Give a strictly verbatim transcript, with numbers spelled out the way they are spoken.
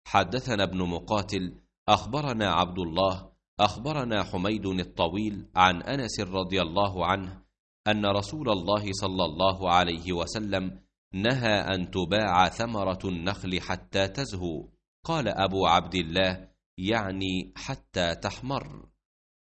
حدثنا ابن مقاتل أخبرنا عبد الله أخبرنا حميد الطويل عن أنس رضي الله عنه أن رسول الله صلى الله عليه وسلم نهى أن تباع ثمرة النخل حتى تزهو. قال أبو عبد الله: يعني حتى تحمر.